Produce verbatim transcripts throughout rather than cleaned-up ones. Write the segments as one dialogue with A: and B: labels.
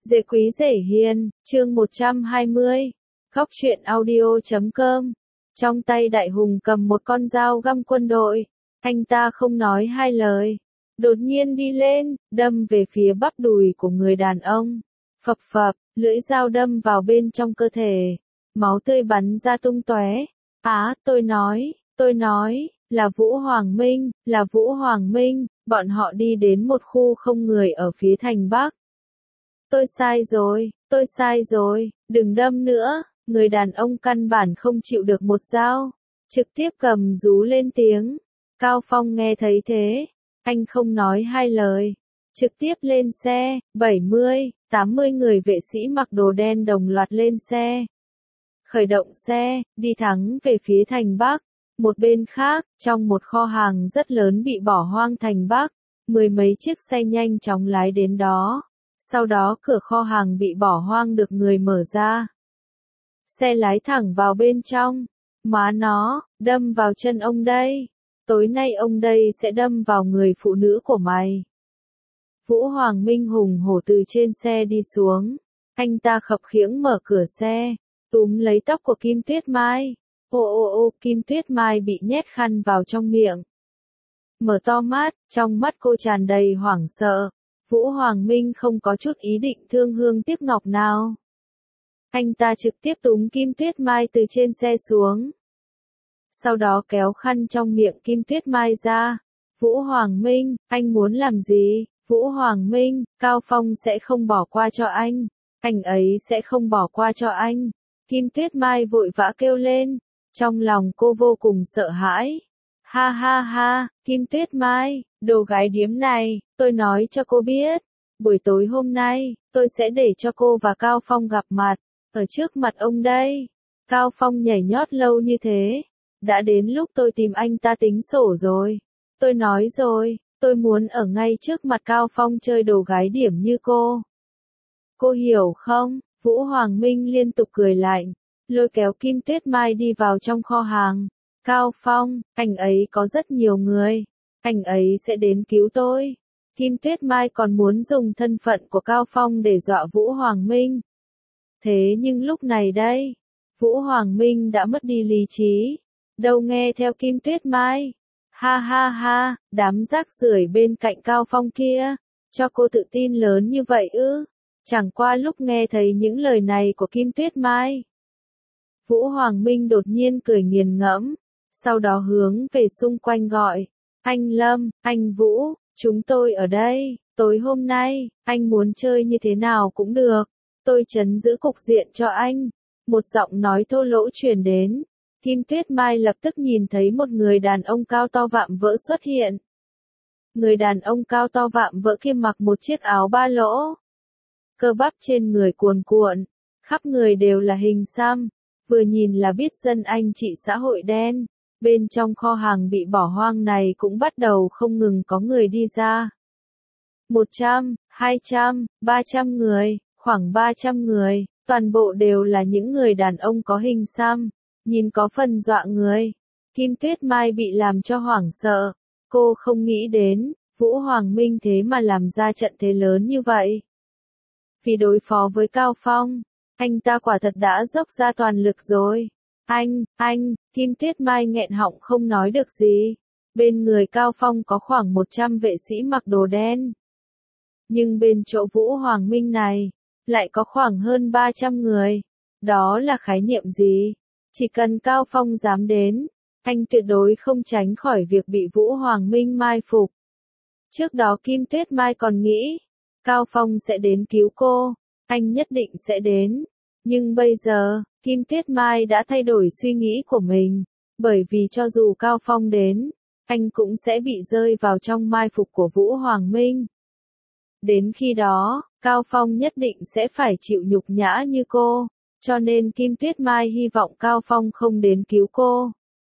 A: Dễ quý dễ hiền, chương một trăm hai mươi. Góc truyện audio chấm com. Trong tay đại hùng cầm một con dao găm quân đội. Anh ta không nói hai lời. Đột nhiên đi lên, đâm về phía bắp đùi của người đàn ông. Phập phập, lưỡi dao đâm vào bên trong cơ thể. Máu tươi bắn ra tung tóe. Á, tôi nói, tôi nói, là Vũ Hoàng Minh, là Vũ Hoàng Minh. Bọn họ đi đến một khu không người ở phía thành Bắc. Tôi sai rồi, tôi sai rồi, đừng đâm nữa. Người đàn ông căn bản không chịu được một dao, trực tiếp cầm rú lên tiếng. Cao Phong nghe thấy thế, anh không nói hai lời, trực tiếp lên xe. Bảy mươi, tám mươi người vệ sĩ mặc đồ đen đồng loạt lên xe. Khởi động xe, đi thẳng về phía thành Bắc. Một bên khác, trong một kho hàng rất lớn bị bỏ hoang thành Bắc, mười mấy chiếc xe nhanh chóng lái đến đó. Sau đó cửa kho hàng bị bỏ hoang được người mở ra. Xe lái thẳng vào bên trong. Má nó, đâm vào chân ông đây. Tối nay ông đây sẽ đâm vào người phụ nữ của mày. Vũ Hoàng Minh hùng hổ từ trên xe đi xuống. Anh ta khập khiễng mở cửa xe, túm lấy tóc của Kim Tuyết Mai. Ô ô ô, Kim Tuyết Mai bị nhét khăn vào trong miệng. Mở to mắt, trong mắt cô tràn đầy hoảng sợ. Vũ Hoàng Minh không có chút ý định thương hương tiếc ngọc nào. Anh ta trực tiếp túm Kim Tuyết Mai từ trên xe xuống. Sau đó kéo khăn trong miệng Kim Tuyết Mai ra. Vũ Hoàng Minh, anh muốn làm gì? Vũ Hoàng Minh, Cao Phong sẽ không bỏ qua cho anh. Anh ấy sẽ không bỏ qua cho anh. Kim Tuyết Mai vội vã kêu lên. Trong lòng cô vô cùng sợ hãi. Ha ha ha, Kim Tuyết Mai, đồ gái điếm này, tôi nói cho cô biết. Buổi tối hôm nay, tôi sẽ để cho cô và Cao Phong gặp mặt. Ở trước mặt ông đây. Cao Phong nhảy nhót lâu như thế. Đã đến lúc tôi tìm anh ta tính sổ rồi. Tôi nói rồi, tôi muốn ở ngay trước mặt Cao Phong chơi đồ gái điểm như cô. Cô hiểu không? Vũ Hoàng Minh liên tục cười lạnh, lôi kéo Kim Tuyết Mai đi vào trong kho hàng. Cao Phong, anh ấy có rất nhiều người. Anh ấy sẽ đến cứu tôi. Kim Tuyết Mai còn muốn dùng thân phận của Cao Phong để dọa Vũ Hoàng Minh. Thế nhưng lúc này đây, Vũ Hoàng Minh đã mất đi lý trí. Đâu nghe theo Kim Tuyết Mai. Ha ha ha, đám rác rưởi bên cạnh Cao Phong kia. Cho cô tự tin lớn như vậy ư? Chẳng qua lúc nghe thấy những lời này của Kim Tuyết Mai. Vũ Hoàng Minh đột nhiên cười nghiền ngẫm. Sau đó hướng về xung quanh gọi. Anh Lâm, anh Vũ, chúng tôi ở đây. Tối hôm nay, anh muốn chơi như thế nào cũng được. Tôi trấn giữ cục diện cho anh. Một giọng nói thô lỗ truyền đến. Kim Tuyết Mai lập tức nhìn thấy một người đàn ông cao to vạm vỡ xuất hiện. Người đàn ông cao to vạm vỡ kia mặc một chiếc áo ba lỗ. Cơ bắp trên người cuồn cuộn. Khắp người đều là hình xăm. Vừa nhìn là biết dân anh chị xã hội đen. Bên trong kho hàng bị bỏ hoang này cũng bắt đầu không ngừng có người đi ra. Một trăm, hai trăm, ba trăm người, khoảng ba trăm người, toàn bộ đều là những người đàn ông có hình xăm, nhìn có phần dọa người. Kim Tuyết Mai bị làm cho hoảng sợ, cô không nghĩ đến, Vũ Hoàng Minh thế mà làm ra trận thế lớn như vậy. Vì đối phó với Cao Phong, anh ta quả thật đã dốc ra toàn lực rồi. Anh, anh, Kim Tuyết Mai nghẹn họng không nói được gì. Bên người Cao Phong có khoảng một trăm vệ sĩ mặc đồ đen. Nhưng bên chỗ Vũ Hoàng Minh này, lại có khoảng hơn ba trăm người. Đó là khái niệm gì? Chỉ cần Cao Phong dám đến, anh tuyệt đối không tránh khỏi việc bị Vũ Hoàng Minh mai phục. Trước đó Kim Tuyết Mai còn nghĩ, Cao Phong sẽ đến cứu cô, anh nhất định sẽ đến. Nhưng bây giờ, Kim Tuyết Mai đã thay đổi suy nghĩ của mình, bởi vì cho dù Cao Phong đến, anh cũng sẽ bị rơi vào trong mai phục của Vũ Hoàng Minh. Đến khi đó, Cao Phong nhất định sẽ phải chịu nhục nhã như cô, cho nên Kim Tuyết Mai hy vọng Cao Phong không đến cứu cô.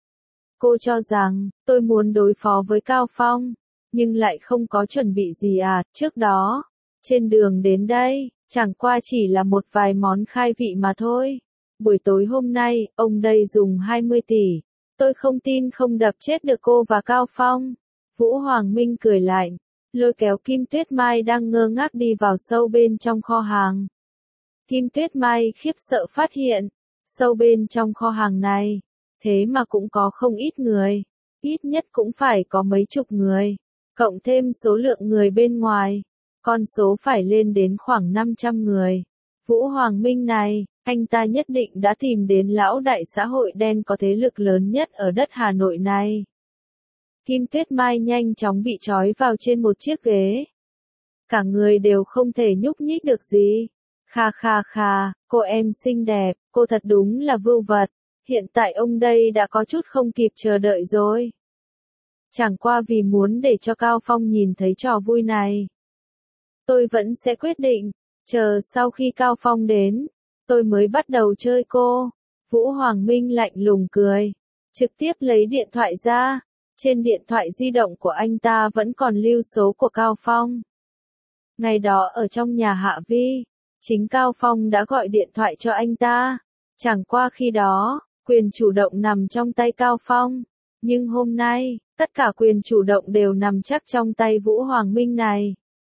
A: Cô cho rằng, tôi muốn đối phó với Cao Phong, nhưng lại không có chuẩn bị gì à, trước đó, trên đường đến đây, chẳng qua chỉ là một vài món khai vị mà thôi. Buổi tối hôm nay, ông đây dùng hai mươi tỷ. Tôi không tin không đập chết được cô và Cao Phong. Vũ Hoàng Minh cười lạnh. lôi kéo Kim Tuyết Mai đang ngơ ngác đi vào sâu bên trong kho hàng. Kim Tuyết Mai khiếp sợ phát hiện, sâu bên trong kho hàng này, thế mà cũng có không ít người, ít nhất cũng phải có mấy chục người, cộng thêm số lượng người bên ngoài, con số phải lên đến khoảng năm trăm người. Vũ Hoàng Minh này, anh ta nhất định đã tìm đến lão đại xã hội đen có thế lực lớn nhất ở đất Hà Nội này. Kim Tuyết Mai nhanh chóng bị trói vào trên một chiếc ghế. Cả người đều không thể nhúc nhích được gì. Kha kha kha, cô em xinh đẹp, cô thật đúng là vưu vật. Hiện tại ông đây đã có chút không kịp chờ đợi rồi. Chẳng qua vì muốn để cho Cao Phong nhìn thấy trò vui này. Tôi vẫn sẽ quyết định, chờ sau khi Cao Phong đến, tôi mới bắt đầu chơi cô. Vũ Hoàng Minh lạnh lùng cười, trực tiếp lấy điện thoại ra. Trên điện thoại di động của anh ta vẫn còn lưu số của Cao Phong. Ngày đó ở trong nhà Hạ Vi, chính Cao Phong đã gọi điện thoại cho anh ta. Chẳng qua khi đó, quyền chủ động nằm trong tay Cao Phong. Nhưng hôm nay, tất cả quyền chủ động đều nằm chắc trong tay Vũ Hoàng Minh này.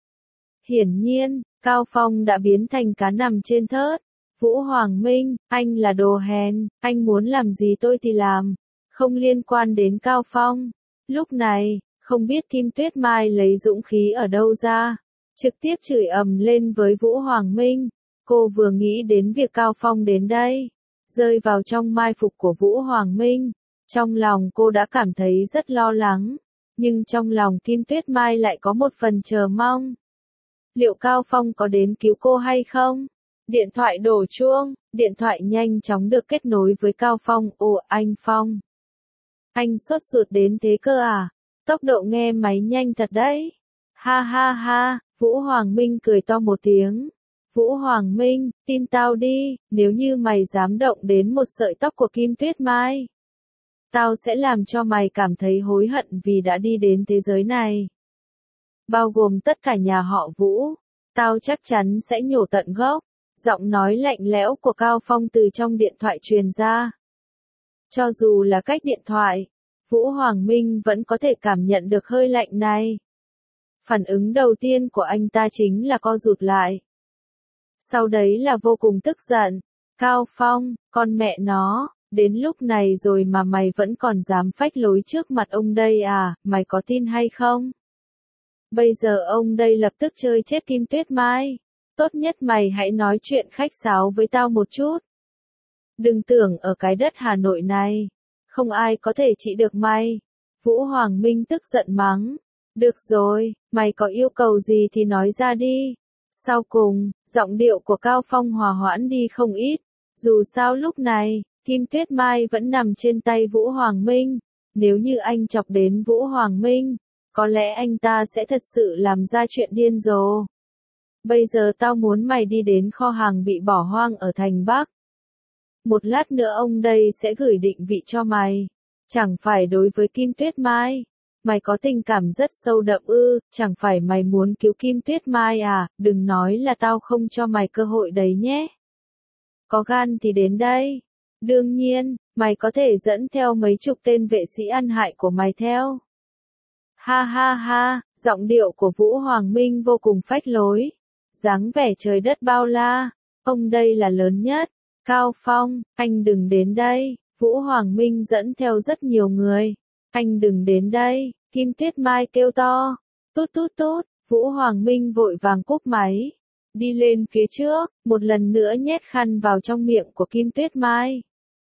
A: Hiển nhiên, Cao Phong đã biến thành cá nằm trên thớt. Vũ Hoàng Minh, anh là đồ hèn, anh muốn làm gì tôi thì làm. Không liên quan đến Cao Phong. Lúc này, không biết Kim Tuyết Mai lấy dũng khí ở đâu ra, trực tiếp chửi ầm lên với Vũ Hoàng Minh. Cô vừa nghĩ đến việc Cao Phong đến đây, rơi vào trong mai phục của Vũ Hoàng Minh. Trong lòng cô đã cảm thấy rất lo lắng, nhưng trong lòng Kim Tuyết Mai lại có một phần chờ mong. Liệu Cao Phong có đến cứu cô hay không? Điện thoại đổ chuông, điện thoại nhanh chóng được kết nối với Cao Phong. Ồ, anh Phong. Anh sốt ruột đến thế cơ à? Tốc độ nghe máy nhanh thật đấy. Ha ha ha, Vũ Hoàng Minh cười to một tiếng. Vũ Hoàng Minh, tin tao đi, nếu như mày dám động đến một sợi tóc của Kim Tuyết Mai, tao sẽ làm cho mày cảm thấy hối hận vì đã đi đến thế giới này. Bao gồm tất cả nhà họ Vũ, tao chắc chắn sẽ nhổ tận gốc. Giọng nói lạnh lẽo của Cao Phong từ trong điện thoại truyền ra. Cho dù là cách điện thoại, Vũ Hoàng Minh vẫn có thể cảm nhận được hơi lạnh này. Phản ứng đầu tiên của anh ta chính là co rụt lại. Sau đấy là vô cùng tức giận. Cao Phong, con mẹ nó, đến lúc này rồi mà mày vẫn còn dám phách lối trước mặt ông đây à, mày có tin hay không? Bây giờ ông đây lập tức chơi chết Kim Tuyết Mai. Tốt nhất mày hãy nói chuyện khách sáo với tao một chút. Đừng tưởng ở cái đất Hà Nội này, không ai có thể trị được mày. Vũ Hoàng Minh tức giận mắng. Được rồi, mày có yêu cầu gì thì nói ra đi. Sau cùng, giọng điệu của Cao Phong hòa hoãn đi không ít. Dù sao lúc này, Kim Tuyết Mai vẫn nằm trên tay Vũ Hoàng Minh. Nếu như anh chọc đến Vũ Hoàng Minh, có lẽ anh ta sẽ thật sự làm ra chuyện điên rồ. Bây giờ tao muốn mày đi đến kho hàng bị bỏ hoang ở thành Bắc. Một lát nữa ông đây sẽ gửi định vị cho mày. Chẳng phải đối với Kim Tuyết Mai, mày có tình cảm rất sâu đậm ư, chẳng phải mày muốn cứu Kim Tuyết Mai à, đừng nói là tao không cho mày cơ hội đấy nhé. Có gan thì đến đây. Đương nhiên, mày có thể dẫn theo mấy chục tên vệ sĩ ăn hại của mày theo. Ha ha ha, giọng điệu của Vũ Hoàng Minh vô cùng phách lối. Dáng vẻ trời đất bao la, ông đây là lớn nhất. Cao Phong, anh đừng đến đây. Vũ Hoàng Minh dẫn theo rất nhiều người. Anh đừng đến đây, Kim Tuyết Mai kêu to. Tút tút tút, Vũ Hoàng Minh vội vàng cúp máy. Đi lên phía trước, một lần nữa nhét khăn vào trong miệng của Kim Tuyết Mai.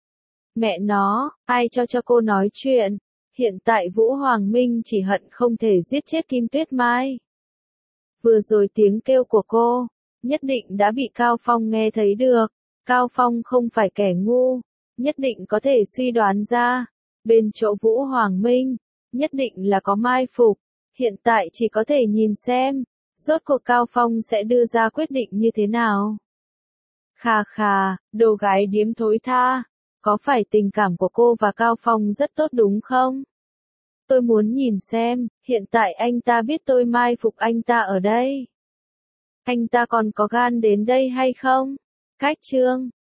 A: Mẹ nó, ai cho cho cô nói chuyện. Hiện tại Vũ Hoàng Minh chỉ hận không thể giết chết Kim Tuyết Mai. Vừa rồi tiếng kêu của cô, nhất định đã bị Cao Phong nghe thấy được. Cao Phong không phải kẻ ngu, nhất định có thể suy đoán ra. Bên chỗ Vũ Hoàng Minh, nhất định là có mai phục. Hiện tại chỉ có thể nhìn xem, rốt cuộc Cao Phong sẽ đưa ra quyết định như thế nào. Khà khà, đồ gái điếm thối tha, có phải tình cảm của cô và Cao Phong rất tốt đúng không? Tôi muốn nhìn xem, hiện tại anh ta biết tôi mai phục anh ta ở đây. Anh ta còn có gan đến đây hay không? Cách chương